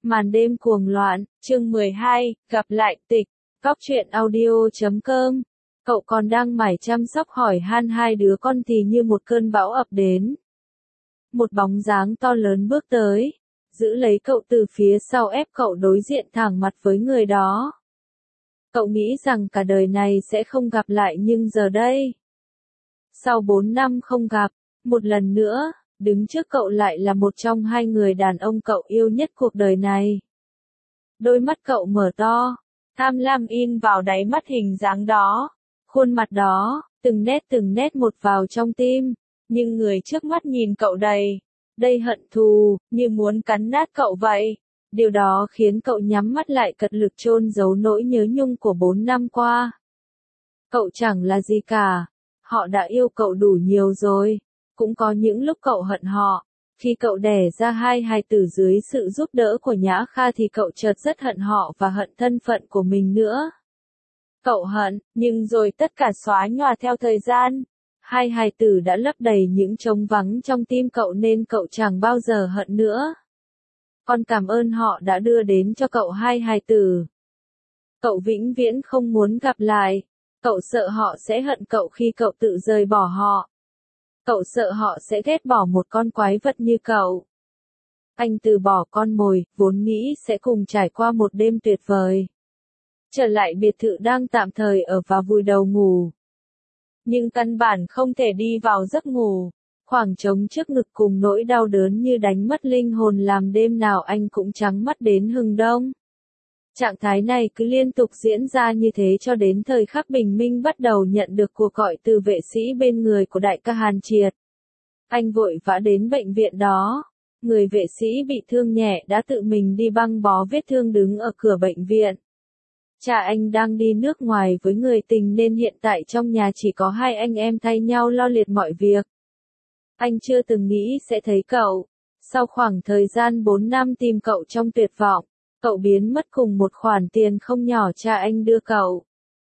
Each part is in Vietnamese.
Màn đêm cuồng loạn, chương 12, gặp lại tịch, góc truyện audio.com. Cậu còn đang mải chăm sóc hỏi han hai đứa con thì như một cơn bão ập đến. Một bóng dáng to lớn bước tới, giữ lấy cậu từ phía sau ép cậu đối diện thẳng mặt với người đó. Cậu nghĩ rằng cả đời này sẽ không gặp lại nhưng giờ đây, sau 4 năm không gặp, một lần nữa, đứng trước cậu lại là một trong hai người đàn ông cậu yêu nhất cuộc đời này. Đôi mắt cậu mở to, tham lam in vào đáy mắt hình dáng đó, khuôn mặt đó, từng nét một vào trong tim, nhưng người trước mắt nhìn cậu đầy hận thù, như muốn cắn nát cậu vậy. Điều đó khiến cậu nhắm mắt lại cật lực chôn giấu nỗi nhớ nhung của 4 năm qua. Cậu chẳng là gì cả, họ đã yêu cậu đủ nhiều rồi, cũng có những lúc cậu hận họ. Khi cậu đẻ ra hai hài tử dưới sự giúp đỡ của Nhã Kha thì cậu chợt rất hận họ và hận thân phận của mình nữa. Cậu hận, nhưng rồi tất cả xóa nhòa theo thời gian. Hai hài tử đã lấp đầy những trống vắng trong tim cậu nên cậu chẳng bao giờ hận nữa. Con cảm ơn họ đã đưa đến cho cậu hai hài tử. Cậu vĩnh viễn không muốn gặp lại. Cậu sợ họ sẽ hận cậu khi cậu tự rời bỏ họ. Cậu sợ họ sẽ ghét bỏ một con quái vật như cậu. Anh từ bỏ con mồi, vốn nghĩ sẽ cùng trải qua một đêm tuyệt vời. Trở lại biệt thự đang tạm thời ở và vùi đầu ngủ. Nhưng căn bản không thể đi vào giấc ngủ. Khoảng trống trước ngực cùng nỗi đau đớn như đánh mất linh hồn làm đêm nào anh cũng trắng mắt đến hừng đông. Trạng thái này cứ liên tục diễn ra như thế cho đến thời khắc bình minh bắt đầu nhận được cuộc gọi từ vệ sĩ bên người của đại ca Hàn Triệt. Anh vội vã đến bệnh viện đó. Người vệ sĩ bị thương nhẹ đã tự mình đi băng bó vết thương đứng ở cửa bệnh viện. Cha anh đang đi nước ngoài với người tình nên hiện tại trong nhà chỉ có hai anh em thay nhau lo liệt mọi việc. Anh chưa từng nghĩ sẽ thấy cậu. Sau khoảng thời gian 4 năm tìm cậu trong tuyệt vọng, cậu biến mất cùng một khoản tiền không nhỏ cha anh đưa cậu.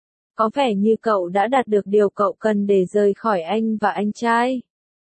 Có vẻ như cậu đã đạt được điều cậu cần để rời khỏi anh và anh trai.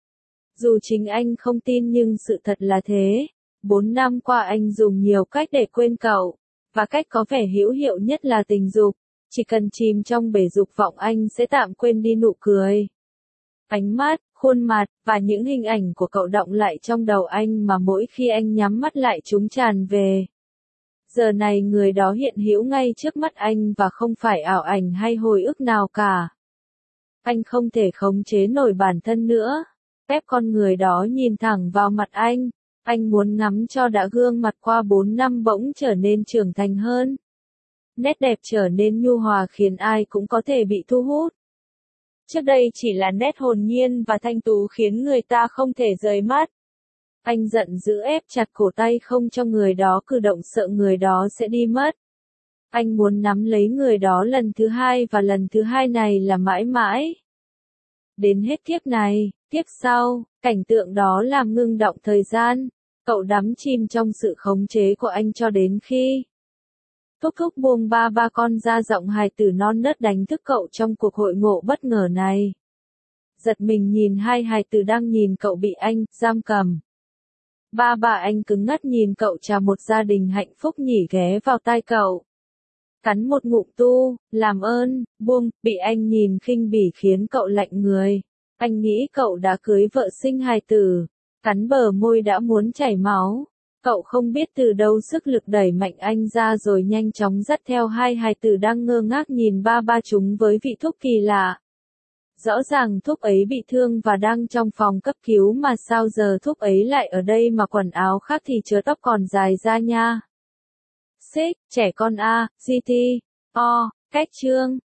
Dù chính anh không tin nhưng sự thật là thế. 4 năm qua anh dùng nhiều cách để quên cậu. Và cách có vẻ hữu hiệu nhất là tình dục. Chỉ cần chìm trong bể dục vọng anh sẽ tạm quên đi nụ cười, ánh mắt, khuôn mặt, và những hình ảnh của cậu đọng lại trong đầu anh mà mỗi khi anh nhắm mắt lại chúng tràn về. Giờ này người đó hiện hữu ngay trước mắt anh và không phải ảo ảnh hay hồi ức nào cả. Anh không thể khống chế nổi bản thân nữa. Ép con người đó nhìn thẳng vào mặt anh. Anh muốn ngắm cho đã gương mặt qua 4 năm bỗng trở nên trưởng thành hơn. Nét đẹp trở nên nhu hòa khiến ai cũng có thể bị thu hút. Trước đây chỉ là nét hồn nhiên và thanh tú khiến người ta không thể rời mắt. Anh giận dữ ép chặt cổ tay không cho người đó cử động sợ người đó sẽ đi mất. Anh muốn nắm lấy người đó lần thứ hai và lần thứ hai này là mãi mãi. Đến hết kiếp này, kiếp sau, cảnh tượng đó làm ngưng động thời gian. Cậu đắm chìm trong sự khống chế của anh cho đến khi Thúc Thúc buông ba con ra giọng hài tử non nớt đánh thức cậu trong cuộc hội ngộ bất ngờ này. Giật mình nhìn hai hài tử đang nhìn cậu bị anh giam cầm. Ba anh cứng ngắt nhìn cậu chào một gia đình hạnh phúc nhỉ ghé vào tai cậu. Cắn một ngụm tu, làm ơn, buông, bị anh nhìn khinh bỉ khiến cậu lạnh người. Anh nghĩ cậu đã cưới vợ sinh hài tử. Cắn bờ môi đã muốn chảy máu. Cậu không biết từ đâu sức lực đẩy mạnh anh ra rồi nhanh chóng dắt theo hai hài tử đang ngơ ngác nhìn ba chúng với vị Thúc kỳ lạ. Rõ ràng Thúc ấy bị thương và đang trong phòng cấp cứu mà sao giờ Thúc ấy lại ở đây mà quần áo khác thì chớ tóc còn dài ra nha. Xích, trẻ con A, GT, O, cách chương.